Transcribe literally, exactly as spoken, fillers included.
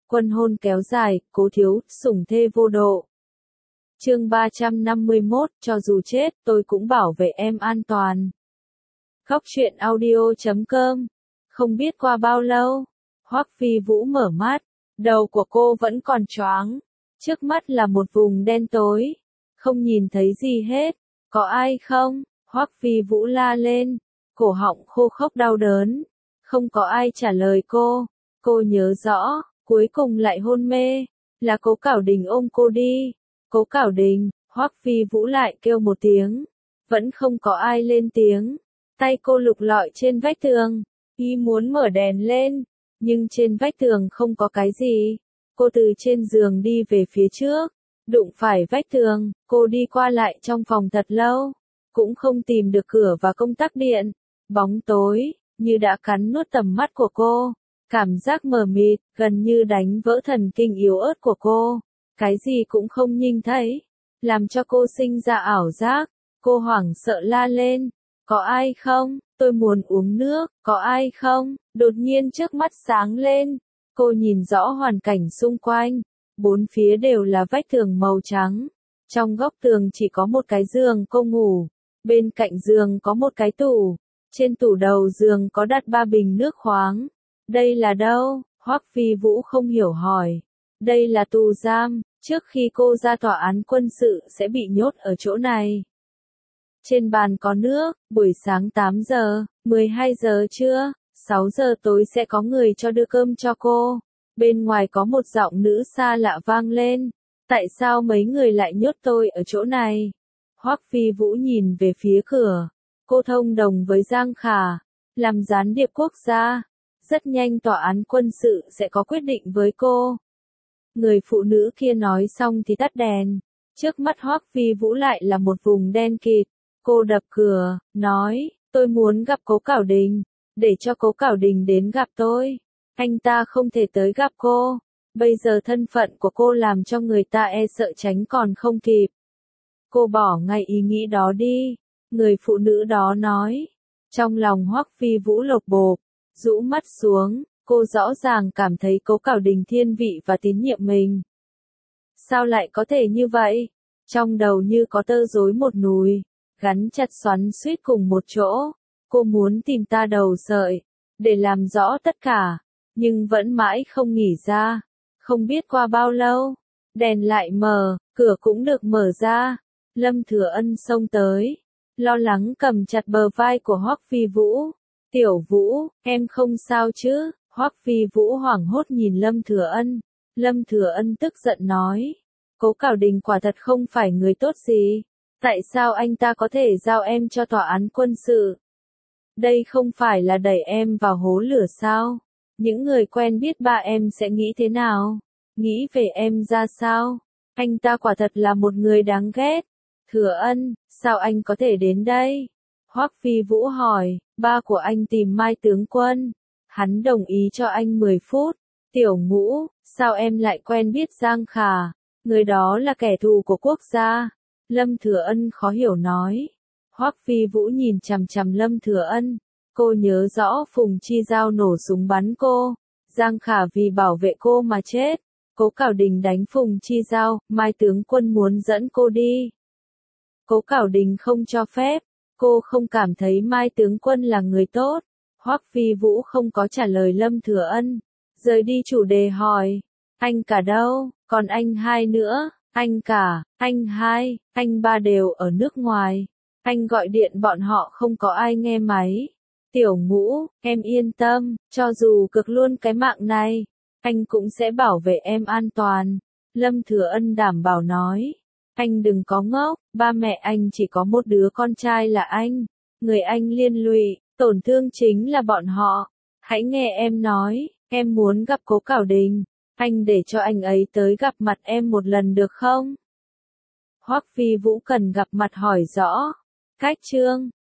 Quân hôn kéo dài, Cố Thiếu, sủng thê vô độ. Chương ba trăm năm mươi mốt, cho dù chết, tôi cũng bảo vệ em an toàn. Khóc chuyện audio chấm com. Không biết qua bao lâu, Hoắc Phi Vũ mở mắt, đầu của cô vẫn còn choáng. Trước mắt là một vùng đen tối, không nhìn thấy gì hết. Có ai không? Hoắc Phi Vũ la lên, cổ họng khô khốc đau đớn. Không có ai trả lời cô. Cô nhớ rõ, cuối cùng lại hôn mê, là Cố Cảo Đình ôm cô đi. Cố Cảo Đình, Hoắc Phi Vũ lại kêu một tiếng, vẫn không có ai lên tiếng. Tay cô lục lọi trên vách tường, y muốn mở đèn lên, nhưng trên vách tường không có cái gì. Cô từ trên giường đi về phía trước, đụng phải vách tường, cô đi qua lại trong phòng thật lâu, cũng không tìm được cửa và công tắc điện. Bóng tối, như đã cắn nuốt tầm mắt của cô, cảm giác mờ mịt, gần như đánh vỡ thần kinh yếu ớt của cô. Cái gì cũng không nhìn thấy, làm cho cô sinh ra ảo giác. Cô hoảng sợ la lên, có ai không? Tôi muốn uống nước, có ai không? Đột nhiên trước mắt sáng lên, cô nhìn rõ hoàn cảnh xung quanh, bốn phía đều là vách tường màu trắng. Trong góc tường chỉ có một cái giường cô ngủ, bên cạnh giường có một cái tủ, trên tủ đầu giường có đặt ba bình nước khoáng. Đây là đâu? Hoắc Phi Vũ không hiểu hỏi. Đây là tù giam, trước khi cô ra tòa án quân sự sẽ bị nhốt ở chỗ này. Trên bàn có nước, buổi sáng tám giờ, mười hai giờ trưa, sáu giờ tối sẽ có người cho đưa cơm cho cô. Bên ngoài có một giọng nữ xa lạ vang lên. Tại sao mấy người lại nhốt tôi ở chỗ này? Hoắc Phi Vũ nhìn về phía cửa. Cô thông đồng với Giang Khả, làm gián điệp quốc gia. Rất nhanh tòa án quân sự sẽ có quyết định với cô. Người phụ nữ kia nói xong thì tắt đèn. Trước mắt Hoắc Phi Vũ lại là một vùng đen kịt. Cô đập cửa, nói, tôi muốn gặp Cố Cảo Đình, để cho Cố Cảo Đình đến gặp tôi. Anh ta không thể tới gặp cô. Bây giờ thân phận của cô làm cho người ta e sợ tránh còn không kịp. Cô bỏ ngay ý nghĩ đó đi. Người phụ nữ đó nói. Trong lòng Hoắc Phi Vũ lột bột, rũ mắt xuống. Cô rõ ràng cảm thấy Cố Cảo Đình thiên vị và tín nhiệm mình. Sao lại có thể như vậy? Trong đầu như có tơ rối một núi, gắn chặt xoắn xuýt cùng một chỗ. Cô muốn tìm ta đầu sợi, để làm rõ tất cả, nhưng vẫn mãi không nghỉ ra. Không biết qua bao lâu, đèn lại mở, cửa cũng được mở ra. Lâm Thừa Ân xông tới, lo lắng cầm chặt bờ vai của Hoắc Phi Vũ. Tiểu Vũ, em không sao chứ? Hoắc Phi Vũ hoảng hốt nhìn Lâm Thừa Ân. Lâm Thừa Ân tức giận nói, Cố Cảo Đình quả thật không phải người tốt gì. Tại sao anh ta có thể giao em cho tòa án quân sự? Đây không phải là đẩy em vào hố lửa sao? Những người quen biết ba em sẽ nghĩ thế nào? Nghĩ về em ra sao? Anh ta quả thật là một người đáng ghét. Thừa Ân, sao anh có thể đến đây? Hoắc Phi Vũ hỏi, ba của anh tìm Mai tướng quân. Hắn đồng ý cho anh mười phút. Tiểu Ngũ, sao em lại quen biết Giang Khả? Người đó là kẻ thù của quốc gia. Lâm Thừa Ân khó hiểu nói. Hoắc Phi Vũ nhìn chằm chằm Lâm Thừa Ân. Cô nhớ rõ Phùng Chi Giao nổ súng bắn cô. Giang Khả vì bảo vệ cô mà chết. Cố Cảo Đình đánh Phùng Chi Giao, Mai tướng quân muốn dẫn cô đi. Cố Cảo Đình không cho phép. Cô không cảm thấy Mai tướng quân là người tốt. Hoắc Phi Vũ không có trả lời Lâm Thừa Ân. Rời đi chủ đề hỏi. Anh cả đâu? Còn anh hai nữa? Anh cả, anh hai, anh ba đều ở nước ngoài. Anh gọi điện bọn họ không có ai nghe máy. Tiểu Ngũ, em yên tâm, cho dù cực luôn cái mạng này, anh cũng sẽ bảo vệ em an toàn. Lâm Thừa Ân đảm bảo nói. Anh đừng có ngốc, ba mẹ anh chỉ có một đứa con trai là anh. Người anh liên lụy, tổn thương chính là bọn họ. Hãy nghe em nói, em muốn gặp Cố Cảo Đình. Anh để cho anh ấy tới gặp mặt em một lần được không? Hoắc Phi Vũ cần gặp mặt hỏi rõ. Cách chương